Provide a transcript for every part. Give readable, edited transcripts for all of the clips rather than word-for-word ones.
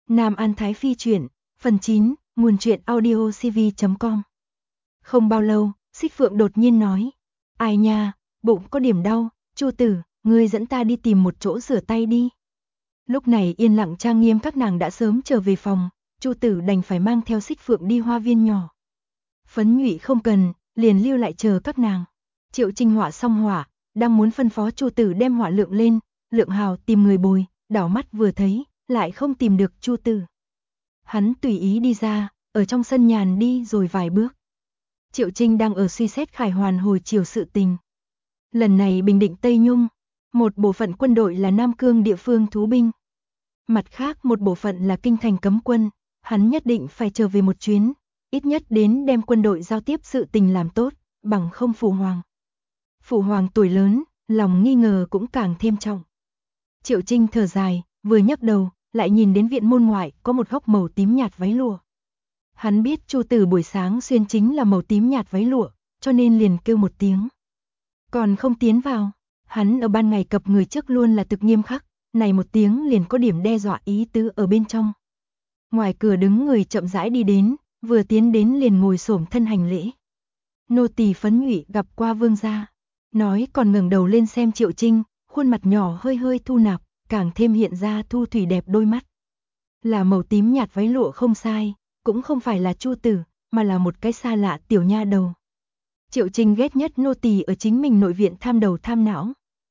Nam An Thái Phi truyện, phần 9, nguồn truyện audio cv.com. Không bao lâu, Xích Phượng đột nhiên nói, ai nha, bụng có điểm đau, Chu tử, ngươi dẫn ta đi tìm một chỗ rửa tay đi. Lúc này yên lặng trang nghiêm các nàng đã sớm trở về phòng, Chu tử đành phải mang theo Xích Phượng đi hoa viên nhỏ. Phấn Nhụy không cần, liền lưu lại chờ các nàng. Triệu Trinh họa xong hỏa, đang muốn phân phó Chu tử đem hỏa lượng lên, Lượng Hào tìm người bồi, đảo mắt vừa thấy, lại không tìm được Chu tử. Hắn tùy ý đi ra, ở trong sân nhàn đi rồi vài bước. Triệu Trinh đang ở suy xét Khải Hoàn hồi chiều sự tình. Lần này bình định Tây Nhung, một bộ phận quân đội là Nam Cương địa phương thú binh. Mặt khác một bộ phận là kinh thành cấm quân, hắn nhất định phải trở về một chuyến, ít nhất đến đem quân đội giao tiếp sự tình làm tốt, bằng không Phụ Hoàng. Phụ Hoàng tuổi lớn, lòng nghi ngờ cũng càng thêm trọng. Triệu Trinh thở dài, vừa nhấc đầu, lại nhìn đến viện môn ngoại có một góc màu tím nhạt váy lụa. Hắn biết Chu tử buổi sáng xuyên chính là màu tím nhạt váy lụa, cho nên liền kêu một tiếng. Còn không tiến vào, hắn ở ban ngày cập người trước luôn là thực nghiêm khắc, này một tiếng liền có điểm đe dọa ý tứ ở bên trong. Ngoài cửa đứng người chậm rãi đi đến, vừa tiến đến liền ngồi xổm thân hành lễ. Nô tỳ Phấn Nhụy gặp qua vương gia, nói còn ngẩng đầu lên xem Triệu Trinh, khuôn mặt nhỏ hơi hơi thu nạp, càng thêm hiện ra thu thủy đẹp đôi mắt. Là màu tím nhạt váy lụa không sai, cũng không phải là Chu tử, mà là một cái xa lạ tiểu nha đầu. Triệu Trinh ghét nhất nô tỳ ở chính mình nội viện tham đầu tham não.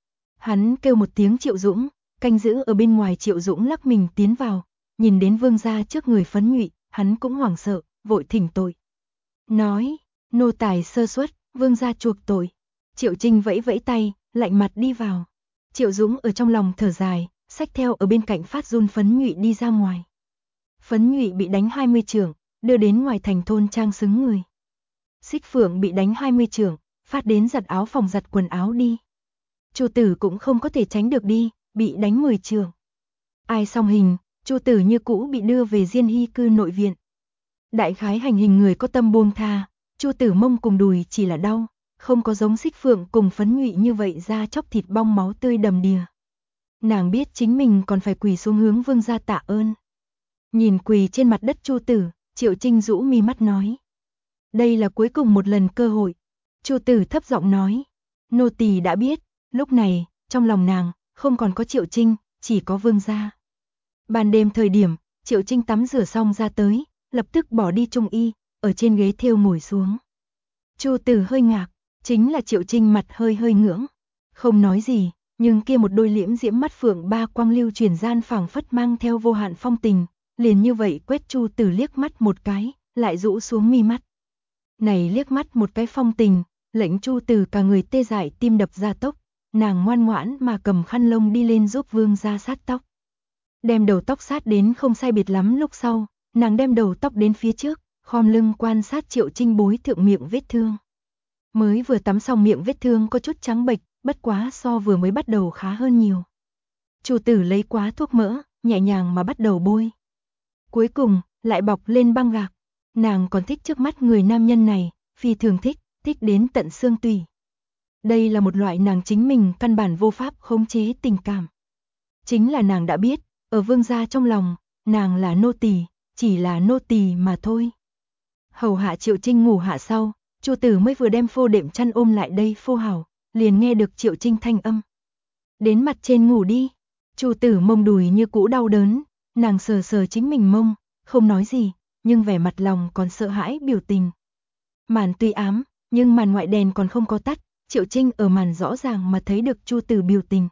Hắn kêu một tiếng Triệu Dũng, canh giữ ở bên ngoài. Triệu Dũng lắc mình tiến vào, nhìn đến vương gia trước người Phấn Nhụy, hắn cũng hoảng sợ, vội thỉnh tội. Nói, nô tài sơ suất, vương gia chuộc tội. Triệu Trinh vẫy vẫy tay, lạnh mặt đi vào. Triệu Dũng ở trong lòng thở dài, xách theo ở bên cạnh phát run Phấn Nhụy đi ra ngoài. Phấn Nhụy bị đánh 20 chưởng, đưa đến ngoài thành thôn trang xứng người. Xích Phượng bị đánh 20 chưởng, phát đến giặt áo phòng giặt quần áo đi. Chu tử cũng không có thể tránh được đi, bị đánh 10 chưởng. Ai xong hình, Chu tử như cũ bị đưa về Diên Hy cư nội viện. Đại khái hành hình người có tâm buông tha, Chu tử mông cùng đùi chỉ là đau, không có giống Xích Phượng cùng Phấn Nhụy như vậy da chóc thịt bong máu tươi đầm đìa. Nàng biết chính mình còn phải quỳ xuống hướng vương gia tạ ơn. Nhìn quỳ trên mặt đất Chu tử, Triệu Trinh rũ mi mắt nói. Đây là cuối cùng một lần cơ hội. Chu tử thấp giọng nói. Nô tỳ đã biết, lúc này, trong lòng nàng, không còn có Triệu Trinh, chỉ có vương gia. Ban đêm thời điểm, Triệu Trinh tắm rửa xong ra tới, lập tức bỏ đi trung y, ở trên ghế thêu ngồi xuống. Chu tử hơi ngạc, chính là Triệu Trinh mặt hơi hơi ngưỡng. Không nói gì, nhưng kia một đôi liễm diễm mắt phượng ba quang lưu truyền gian phảng phất mang theo vô hạn phong tình, liền như vậy quét Chu tử liếc mắt một cái, lại rũ xuống mi mắt. Này liếc mắt một cái phong tình, lệnh Chu tử cả người tê dại tim đập ra tốc, nàng ngoan ngoãn mà cầm khăn lông đi lên giúp vương gia sát tóc. Đem đầu tóc sát đến không sai biệt lắm lúc sau, nàng đem đầu tóc đến phía trước, khom lưng quan sát Triệu Trinh bối thượng miệng vết thương. Mới vừa tắm xong miệng vết thương có chút trắng bệch, bất quá so vừa mới bắt đầu khá hơn nhiều. Chu tử lấy quá thuốc mỡ, nhẹ nhàng mà bắt đầu bôi. Cuối cùng, lại bọc lên băng gạc. Nàng còn thích trước mắt người nam nhân này, phi thường thích, thích đến tận xương tủy. Đây là một loại nàng chính mình căn bản vô pháp khống chế tình cảm. Chính là nàng đã biết, ở vương gia trong lòng, nàng là nô tỳ, chỉ là nô tỳ mà thôi. Hầu hạ Triệu Trinh ngủ hạ sau, Chu tử mới vừa đem phô đệm chăn ôm lại đây phô hảo, liền nghe được Triệu Trinh thanh âm. Đến mặt trên ngủ đi. Chu tử mông đùi như cũ đau đớn, nàng sờ sờ chính mình mông, không nói gì, nhưng vẻ mặt lòng còn sợ hãi biểu tình. Màn tuy ám, nhưng màn ngoại đèn còn không có tắt, Triệu Trinh ở màn rõ ràng mà thấy được Chu tử biểu tình.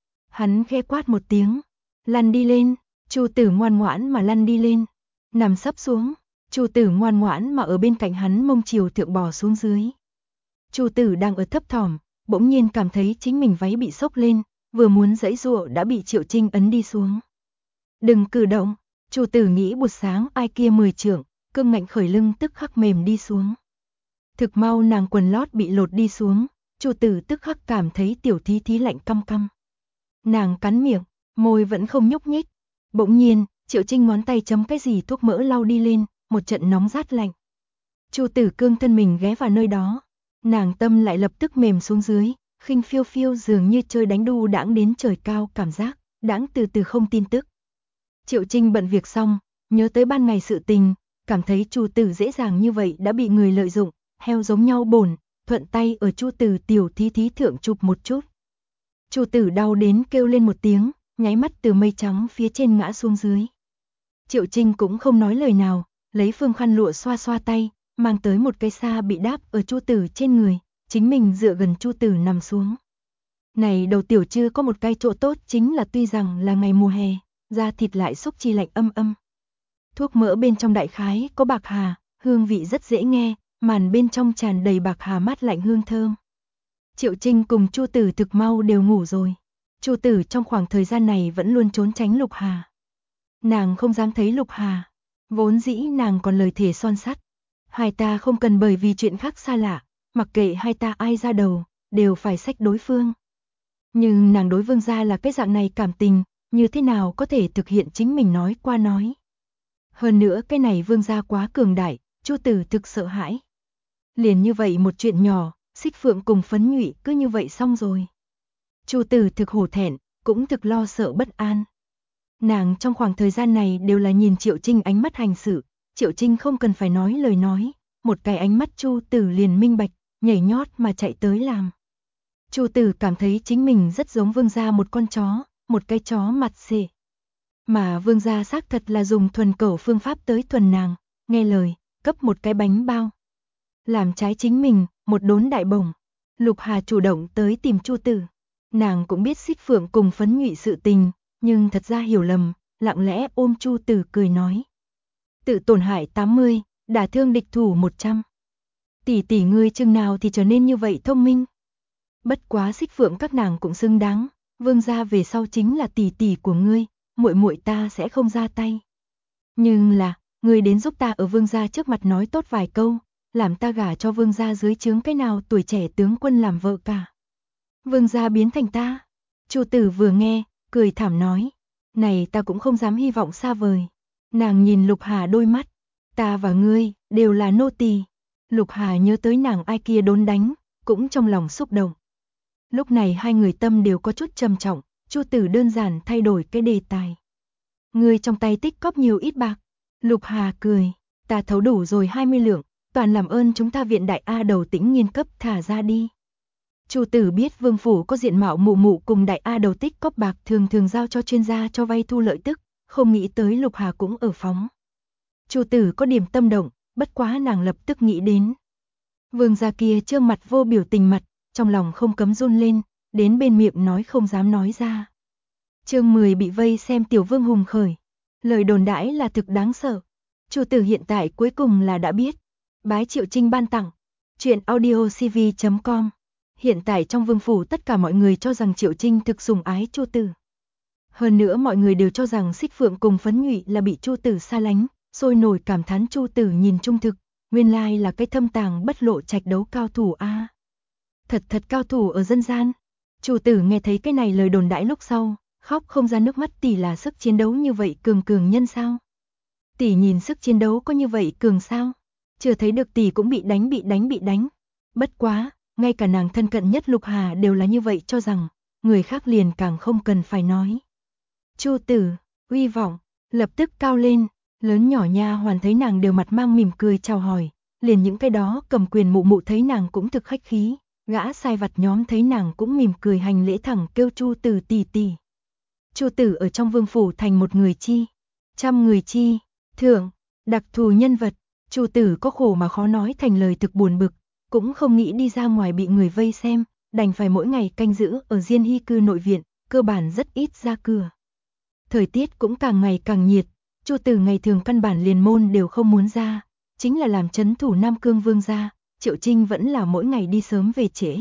Hắn khẽ quát một tiếng, lăn đi lên. Chu tử ngoan ngoãn mà lăn đi lên, nằm sấp xuống. Chu tử ngoan ngoãn mà ở bên cạnh hắn mông chiều thượng bò xuống dưới. Chu tử đang ở thấp thỏm, bỗng nhiên cảm thấy chính mình váy bị xốc lên, vừa muốn giãy giụa đã bị Triệu Trinh ấn đi xuống. Đừng cử động. Chu tử nghĩ buổi sáng ai kia 10 chưởng, cương ngạnh khởi lưng tức khắc mềm đi xuống. Thực mau nàng quần lót bị lột đi xuống, Chu tử tức khắc cảm thấy tiểu thí thí lạnh căm căm. Nàng cắn miệng, môi vẫn không nhúc nhích. Bỗng nhiên, Triệu Trinh ngón tay chấm cái gì thuốc mỡ lau đi lên, một trận nóng rát lạnh. Chu tử cương thân mình ghé vào nơi đó, nàng tâm lại lập tức mềm xuống dưới, khinh phiêu phiêu dường như chơi đánh đu đãng đến trời cao cảm giác, đãng từ từ không tin tức. Triệu Trinh bận việc xong, nhớ tới ban ngày sự tình, cảm thấy Chu Tử dễ dàng như vậy đã bị người lợi dụng, heo giống nhau bổn, thuận tay ở Chu Tử tiểu thí thí thượng chụp một chút. Chu Tử đau đến kêu lên một tiếng, nháy mắt từ mây trắng phía trên ngã xuống dưới. Triệu Trinh cũng không nói lời nào, lấy phương khăn lụa xoa xoa tay, mang tới một cây sa bị đáp ở Chu Tử trên người, chính mình dựa gần Chu Tử nằm xuống. Này đầu tiểu chưa có một cái chỗ tốt chính là tuy rằng là ngày mùa hè, da thịt lại xúc chi lạnh âm âm. Thuốc mỡ bên trong đại khái có bạc hà, hương vị rất dễ nghe, màn bên trong tràn đầy bạc hà mát lạnh hương thơm. Triệu Trinh cùng Chu Tử thực mau đều ngủ rồi. Chu Tử trong khoảng thời gian này vẫn luôn trốn tránh Lục Hà. Nàng không dám thấy Lục Hà, vốn dĩ nàng còn lời thề son sắt. Hai ta không cần bởi vì chuyện khác xa lạ, mặc kệ hai ta ai ra đầu, đều phải xách đối phương. Nhưng nàng đối Vương gia là cái dạng này cảm tình, như thế nào có thể thực hiện chính mình nói qua nói. Hơn nữa cái này Vương gia quá cường đại, Chu Tử thực sợ hãi. Liền như vậy một chuyện nhỏ, Xích Phượng cùng Phấn Nhụy cứ như vậy xong rồi. Chu Tử thực hổ thẹn, cũng thực lo sợ bất an. Nàng trong khoảng thời gian này đều là nhìn Triệu Trinh ánh mắt hành sự, Triệu Trinh không cần phải nói lời nói, một cái ánh mắt Chu Tử liền minh bạch, nhảy nhót mà chạy tới làm. Chu Tử cảm thấy chính mình rất giống Vương gia một con chó, một cái chó mặt xệ. Mà Vương gia xác thật là dùng thuần cẩu phương pháp tới thuần nàng, nghe lời, cấp một cái bánh bao. Làm trái chính mình, một đốn đại bổng. Lục Hà chủ động tới tìm Chu Tử. Nàng cũng biết Xích Phượng cùng Phấn Nhụy sự tình, nhưng thật ra hiểu lầm, lặng lẽ ôm Chu Tử cười nói. Tự tổn hại 80, đả thương địch thủ 100. Tỷ tỷ ngươi chừng nào thì trở nên như vậy thông minh. Bất quá Xích Phượng các nàng cũng xứng đáng, Vương gia về sau chính là tỷ tỷ của ngươi, muội muội ta sẽ không ra tay. Nhưng là, ngươi đến giúp ta ở Vương gia trước mặt nói tốt vài câu, làm ta gả cho Vương gia dưới trướng cái nào tuổi trẻ tướng quân làm vợ cả. Vương gia biến thành ta. Chu Tử vừa nghe, cười thảm nói, này ta cũng không dám hy vọng xa vời. Nàng nhìn Lục Hà đôi mắt, ta và ngươi đều là nô tỳ. Lục Hà nhớ tới nàng ai kia đốn đánh, cũng trong lòng xúc động. Lúc này hai người tâm đều có chút trầm trọng, Chu Tử đơn giản thay đổi cái đề tài. Ngươi trong tay tích cóp nhiều ít bạc? Lục Hà cười, ta thấu đủ rồi 20 lượng, toàn làm ơn chúng ta viện đại A đầu Tĩnh Nghiên cấp thả ra đi. Chu Tử biết Vương phủ có diện mạo mụ mụ cùng đại A đầu tích cóp bạc thường thường giao cho chuyên gia cho vay thu lợi tức, không nghĩ tới Lục Hà cũng ở phóng. Chu Tử có điểm tâm động, bất quá nàng lập tức nghĩ đến. Vương gia kia trương mặt vô biểu tình mặt, trong lòng không cấm run lên, đến bên miệng nói không dám nói ra. Chương 10 bị vây xem Tiểu Vương hùng khởi. Lời đồn đãi là thực đáng sợ. Chu Tử hiện tại cuối cùng là đã biết. Bái Triệu Trinh ban tặng. Chuyện audiocv.com. Hiện tại trong vương phủ tất cả mọi người cho rằng Triệu Trinh thực sủng ái Chu Tử. Hơn nữa mọi người đều cho rằng Xích Phượng cùng Phấn Nhụy là bị Chu Tử xa lánh, sôi nổi cảm thán Chu Tử nhìn trung thực, nguyên lai là cái thâm tàng bất lộ trạch đấu cao thủ a. Thật cao thủ ở dân gian. Chu Tử nghe thấy cái này lời đồn đãi lúc sau, khóc không ra nước mắt. Tỷ là sức chiến đấu như vậy cường nhân sao? Tỷ nhìn sức chiến đấu có như vậy cường sao? Chưa thấy được tỷ cũng bị đánh. Bất quá, ngay cả nàng thân cận nhất Lục Hà đều là như vậy cho rằng, người khác liền càng không cần phải nói. Chu Tử, uy vọng, lập tức cao lên, lớn nhỏ nha hoàn thấy nàng đều mặt mang mỉm cười chào hỏi, liền những cái đó cầm quyền mụ mụ thấy nàng cũng thực khách khí, gã sai vặt nhóm thấy nàng cũng mỉm cười hành lễ thẳng kêu Chu Tử tỷ tỷ. Chu Tử ở trong vương phủ thành một người chi, trăm người chi, thượng, đặc thù nhân vật. Chu Tử có khổ mà khó nói thành lời thực buồn bực, cũng không nghĩ đi ra ngoài bị người vây xem, đành phải mỗi ngày canh giữ ở Diên Hy cư nội viện, cơ bản rất ít ra cửa. Thời tiết cũng càng ngày càng nhiệt, Chu Tử ngày thường căn bản liền môn đều không muốn ra, chính là làm trấn thủ Nam Cương Vương gia, Triệu Trinh vẫn là mỗi ngày đi sớm về trễ.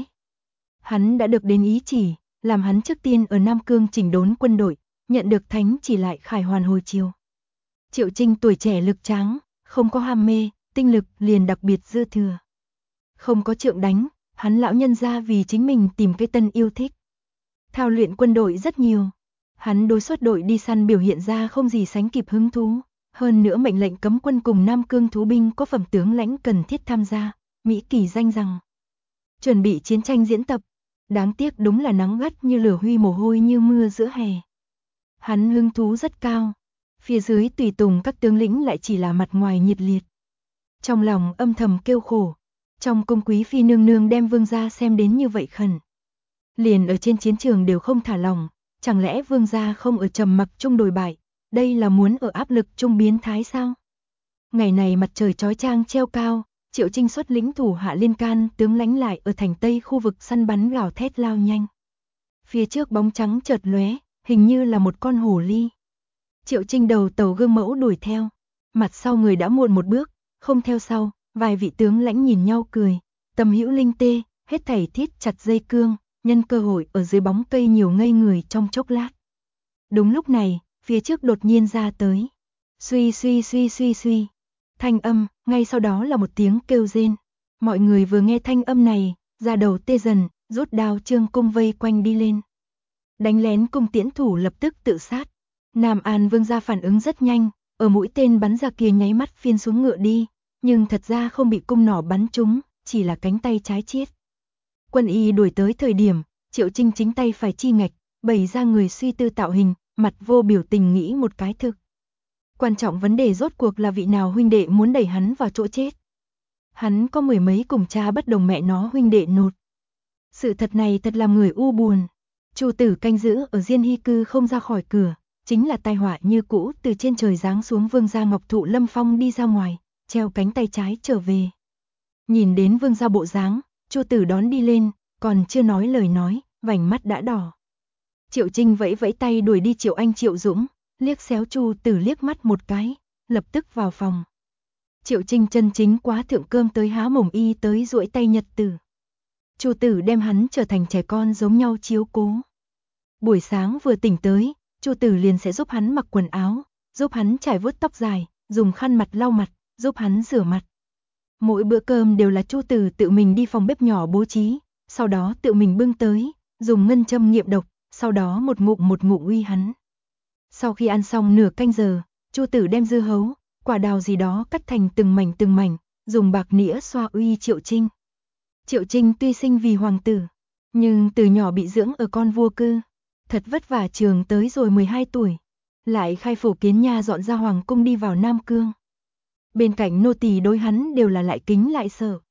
Hắn đã được đến ý chỉ, làm hắn trước tiên ở Nam Cương chỉnh đốn quân đội, nhận được thánh chỉ lại khải hoàn hồi chiều. Triệu Trinh tuổi trẻ lực tráng, không có ham mê, tinh lực liền đặc biệt dư thừa. Không có trượng đánh, hắn lão nhân ra vì chính mình tìm cái tân yêu thích. Thao luyện quân đội rất nhiều. Hắn đối xuất đội đi săn biểu hiện ra không gì sánh kịp hứng thú. Hơn nữa mệnh lệnh cấm quân cùng Nam Cương thú binh có phẩm tướng lãnh cần thiết tham gia. Mỹ kỳ danh rằng chuẩn bị chiến tranh diễn tập. Đáng tiếc đúng là nắng gắt như lửa huy mồ hôi như mưa giữa hè. Hắn hứng thú rất cao. Phía dưới tùy tùng các tướng lĩnh lại chỉ là mặt ngoài nhiệt liệt. Trong lòng âm thầm kêu khổ, trong cung quý phi nương nương đem vương gia xem đến như vậy khẩn. Liền ở trên chiến trường đều không thả lòng, chẳng lẽ vương gia không ở trầm mặc chung đồi bại, đây là muốn ở áp lực chung biến thái sao? Ngày này mặt trời chói chang treo cao, Triệu Trinh xuất lĩnh thủ hạ liên can tướng lãnh lại ở thành Tây khu vực săn bắn gào thét lao nhanh. Phía trước bóng trắng chợt lóe, hình như là một con hổ ly. Triệu Trinh đầu tàu gương mẫu đuổi theo, mặt sau người đã muộn một bước, không theo sau, vài vị tướng lãnh nhìn nhau cười, Tầm Hữu Linh tê, hết thảy thiết chặt dây cương, nhân cơ hội ở dưới bóng cây nhiều ngây người trong chốc lát. Đúng lúc này, phía trước đột nhiên ra tới. Suy suy suy suy suy. Thanh âm, ngay sau đó là một tiếng kêu rên. Mọi người vừa nghe thanh âm này, da đầu tê dần, rút đao trương cung vây quanh đi lên. Đánh lén cung tiễn thủ lập tức tự sát. Nam An Vương gia phản ứng rất nhanh, ở mũi tên bắn ra kia nháy mắt phiên xuống ngựa đi, nhưng thật ra không bị cung nỏ bắn trúng, chỉ là cánh tay trái chiết. Quân y đuổi tới thời điểm, Triệu Trinh chính tay phải chi ngạch, bày ra người suy tư tạo hình, mặt vô biểu tình nghĩ một cái thực. Quan trọng vấn đề rốt cuộc là vị nào huynh đệ muốn đẩy hắn vào chỗ chết. Hắn có mười mấy cùng cha bất đồng mẹ nó huynh đệ nột. Sự thật này thật làm người u buồn. Chu tử canh giữ ở Diên Hy cư không ra khỏi cửa, chính là tai họa như cũ từ trên trời giáng xuống vương gia Ngọc Thụ Lâm Phong đi ra ngoài, treo cánh tay trái trở về. Nhìn đến vương gia bộ dáng, Chu tử đón đi lên, còn chưa nói lời nói, vành mắt đã đỏ. Triệu Trinh vẫy vẫy tay đuổi đi Triệu Anh Triệu Dũng, liếc xéo Chu tử liếc mắt một cái, lập tức vào phòng. Triệu Trinh chân chính quá thượng cơm tới há mồm y tới duỗi tay nhật tử. Chu tử đem hắn trở thành trẻ con giống nhau chiếu cố. Buổi sáng vừa tỉnh tới, Chu tử liền sẽ giúp hắn mặc quần áo, giúp hắn chải vuốt tóc dài, dùng khăn mặt lau mặt, giúp hắn rửa mặt. Mỗi bữa cơm đều là Chu tử tự mình đi phòng bếp nhỏ bố trí, sau đó tự mình bưng tới, dùng ngân châm nghiệm độc, sau đó một ngụm uy hắn. Sau khi ăn xong nửa canh giờ, Chu tử đem dưa hấu, quả đào gì đó cắt thành từng mảnh, dùng bạc nĩa xoa uy Triệu Trinh. Triệu Trinh tuy sinh vì hoàng tử, nhưng từ nhỏ bị dưỡng ở con vua cư, thật vất vả trường tới rồi 12 tuổi, lại khai phủ kiến nha dọn ra hoàng cung đi vào Nam Cương. Bên cạnh nô tỳ đối hắn đều là lại kính lại sợ.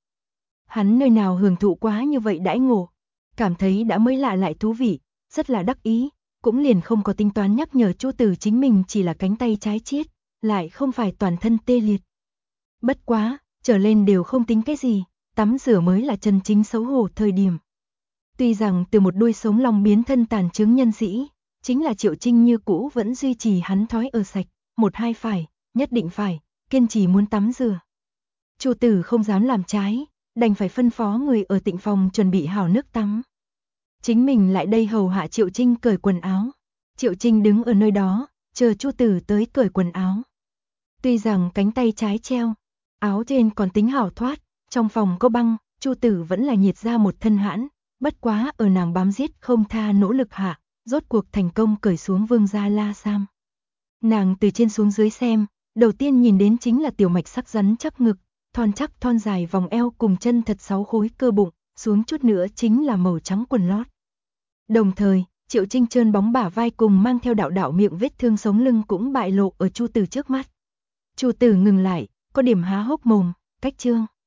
Hắn nơi nào hưởng thụ quá như vậy đãi ngộ, cảm thấy đã mới lạ lại thú vị, rất là đắc ý, cũng liền không có tính toán nhắc nhở Chu tử chính mình chỉ là cánh tay trái chiết, lại không phải toàn thân tê liệt. Bất quá, trở lên đều không tính cái gì, tắm rửa mới là chân chính xấu hổ thời điểm. Tuy rằng từ một đuôi sống lòng biến thân tàn chứng nhân sĩ, chính là Triệu Trinh như cũ vẫn duy trì hắn thói ở sạch, một hai phải, nhất định phải, kiên trì muốn tắm rửa. Chu tử không dám làm trái, đành phải phân phó người ở tịnh phòng chuẩn bị hảo nước tắm. Chính mình lại đây hầu hạ Triệu Trinh cởi quần áo. Triệu Trinh đứng ở nơi đó, chờ Chu tử tới cởi quần áo. Tuy rằng cánh tay trái treo, áo trên còn tính hảo thoát, trong phòng có băng, Chu tử vẫn là nhiệt ra một thân hãn, bất quá ở nàng bám giết không tha nỗ lực hạ, rốt cuộc thành công cởi xuống vương gia la sam. Nàng từ trên xuống dưới xem, đầu tiên nhìn đến chính là tiểu mạch sắc rắn chắc ngực, thon chắc thon dài vòng eo cùng chân thật 6 khối cơ bụng, xuống chút nữa chính là màu trắng quần lót. Đồng thời, Triệu Trinh trơn bóng bả vai cùng mang theo đạo đạo miệng vết thương sống lưng cũng bại lộ ở Chu tử trước mắt. Chu tử ngừng lại, có điểm há hốc mồm, cách trương.